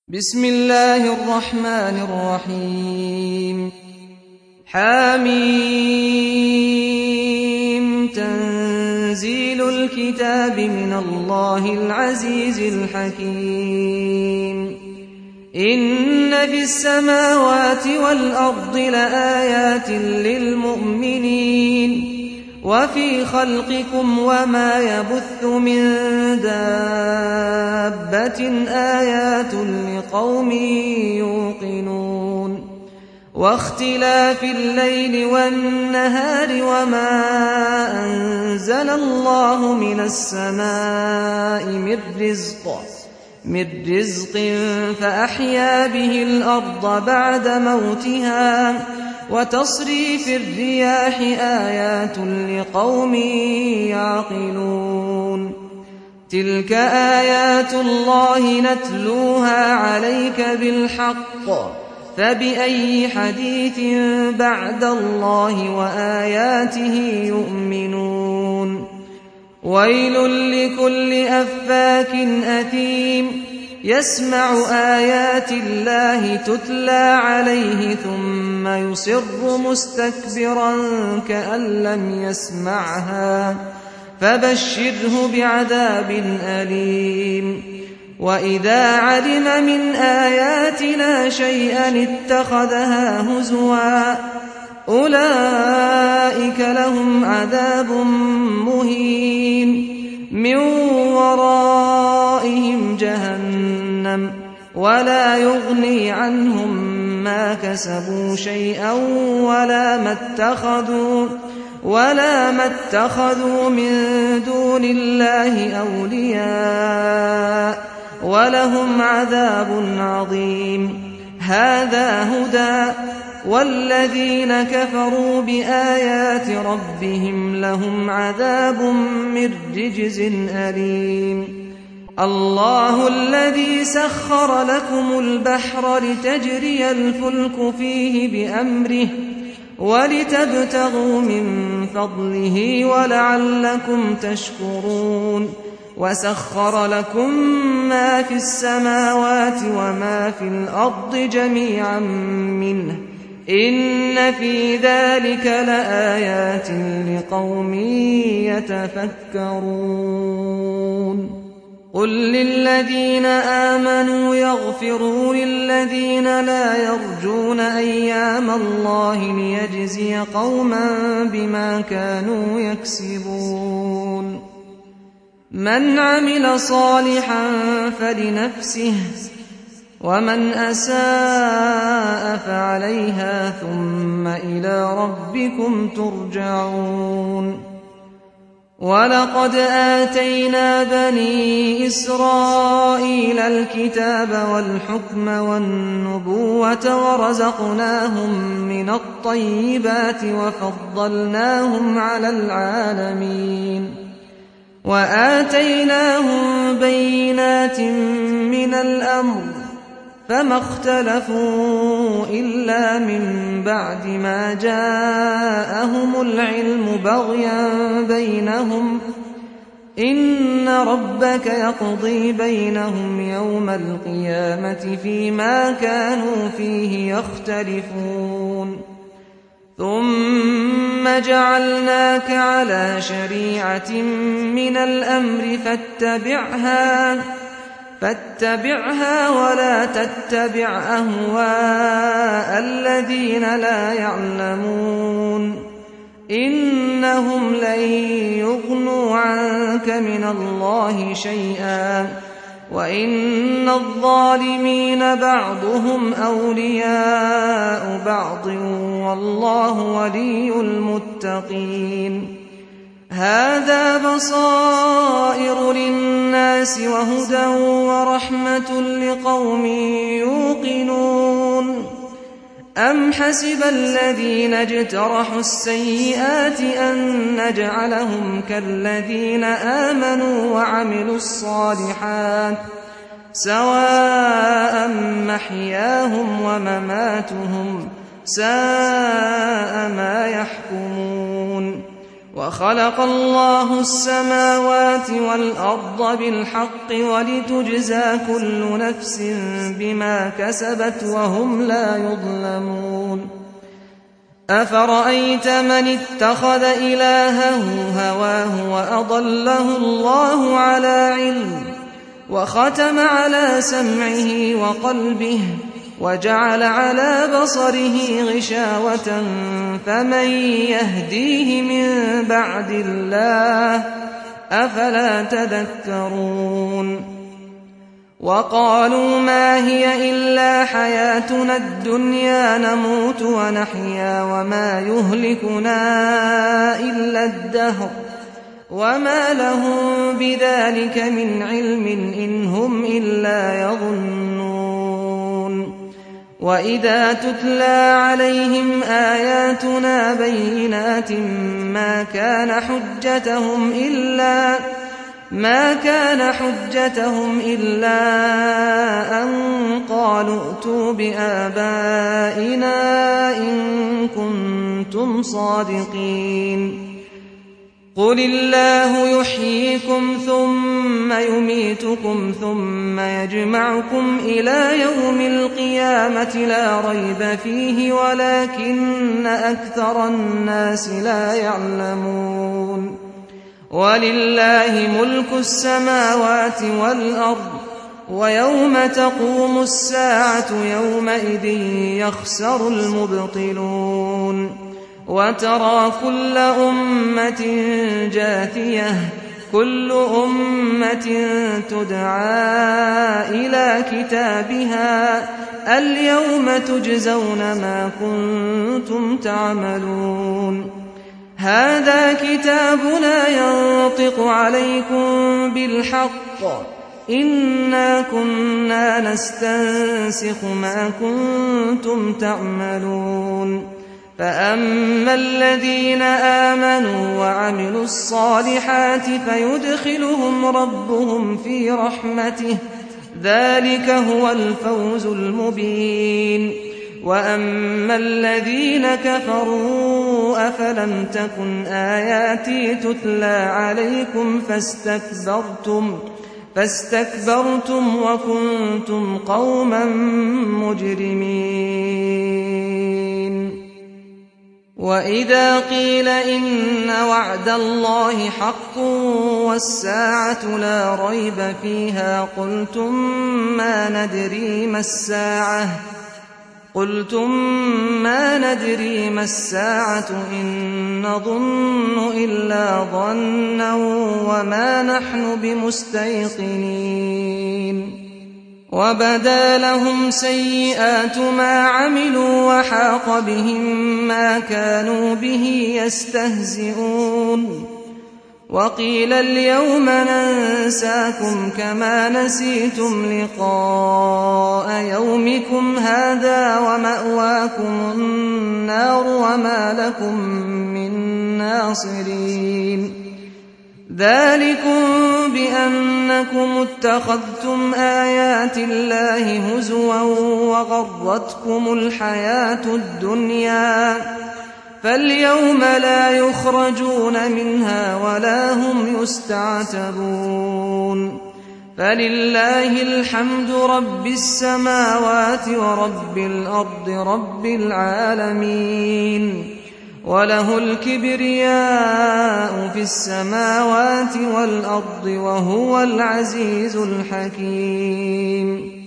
بسم الله الرحمن الرحيم حميم تنزيل الكتاب من الله العزيز الحكيم إن في السماوات والأرض لآيات للمؤمنين وفي خلقكم وما يبث من دابة آيات لقوم يوقنون واختلاف الليل والنهار وما أنزل الله من السماء من رزق فأحيا به الأرض بعد موتها وتصريف الرياح آيات لقوم يعقلون تلك آيات الله نتلوها عليك بالحق فبأي حديث بعد الله وآياته يؤمنون ويل لكل أفاك أثيم يسمع آيات الله تتلى عليه ثم يصر مستكبرا كأن لم يسمعها فبشره بعذاب أليم وإذا علم من آياتنا شيئا اتخذها هزوا أولئك لهم عذاب مهين من ورائهم جهنم ولا يغني عنهم ما كسبوا شيئا ولا ما اتخذوا من دون الله أولياء ولهم عذاب عظيم هذا هدى والذين كفروا بآيات ربهم لهم عذاب من رجز أليم الله الذي سخر لكم البحر لتجري الفلك فيه بأمره ولتبتغوا من فضله ولعلكم تشكرون وسخر لكم ما في السماوات وما في الأرض جميعا منه إن في ذلك لآيات لقوم يتفكرون قل للذين آمنوا يغفروا للذين لا يرجون أيام الله ليجزي قوما بما كانوا يكسبون من عمل صالحا فلنفسه ومن أساء فعليها ثم إلى ربكم ترجعون ولقد آتينا بني إسرائيل الكتاب والحكم والنبوة ورزقناهم من الطيبات وفضلناهم على العالمين وآتيناهم بينات من الأمر فما اختلفوا إلا من بعد ما جاءهم العلم بغيا بينهم إن ربك يقضي بينهم يوم القيامة فيما كانوا فيه يختلفون ثم جعلناك على شريعة من الأمر فاتبعها ولا تتبع أهواء الذين لا يعلمون إنهم لن يغنوا عنك من الله شيئا وإن الظالمين بعضهم أولياء بعض والله ولي المتقين هذا بصائر للناس وهدى ورحمة لقوم يوقنون أم حسب الذين اجترحوا السيئات أن نجعلهم كالذين آمنوا وعملوا الصالحات سواء محياهم ومماتهم ساء ما يحكمون وخلق الله السماوات والأرض بالحق ولتجزى كل نفس بما كسبت وهم لا يظلمون أفرأيت من اتخذ إلهه هواه وأضله الله على علم وختم على سمعه وقلبه وجعل على بصره غشاوة فمن يهديه من بعد الله أفلا تذكرون وقالوا ما هي إلا حياتنا الدنيا نموت ونحيا وما يهلكنا إلا الدهر وما لهم بذلك من علم إن هم إلا يظنون وإذا تتلى عليهم آياتنا بينات ما كان حجتهم إلا أن قالوا ائتوا بآبائنا إن كنتم صادقين قل الله يحييكم ثم يميتكم ثم يجمعكم إلى يوم القيامة لا ريب فيه ولكن أكثر الناس لا يعلمون ولله ملك السماوات والأرض ويوم تقوم الساعة يومئذ يخسر المبطلون وترى كل أمة جاثية كل أمة تدعى إلى كتابها اليوم تجزون ما كنتم تعملون هذا كتابنا ينطق عليكم بالحق إنا كنا نستنسخ ما كنتم تعملون فأما الذين آمنوا وعملوا الصالحات فيدخلهم ربهم في رحمته ذلك هو الفوز المبين وأما الذين كفروا أفلم تكن آياتي تتلى عليكم فاستكبرتم وكنتم قوما مجرمين وإذا قيل إن وعد الله حق والساعة لا ريب فيها قلتم ما ندري ما الساعة إن نظن إلا ظنا وما نحن بمستيقنين وبدا لهم سيئات ما عملوا وحاق بهم ما كانوا به يستهزئون وقيل اليوم ننساكم كما نسيتم لقاء يومكم هذا ومأواكم النار وما لكم من ناصرين ذلكم بأنكم اتخذتم آيات الله هزوا وغرتكم الحياة الدنيا فاليوم لا يخرجون منها ولا هم يستعتبون فلله الحمد رب السماوات ورب الأرض رب العالمين وله الكبرياء في السماوات والأرض وهو العزيز الحكيم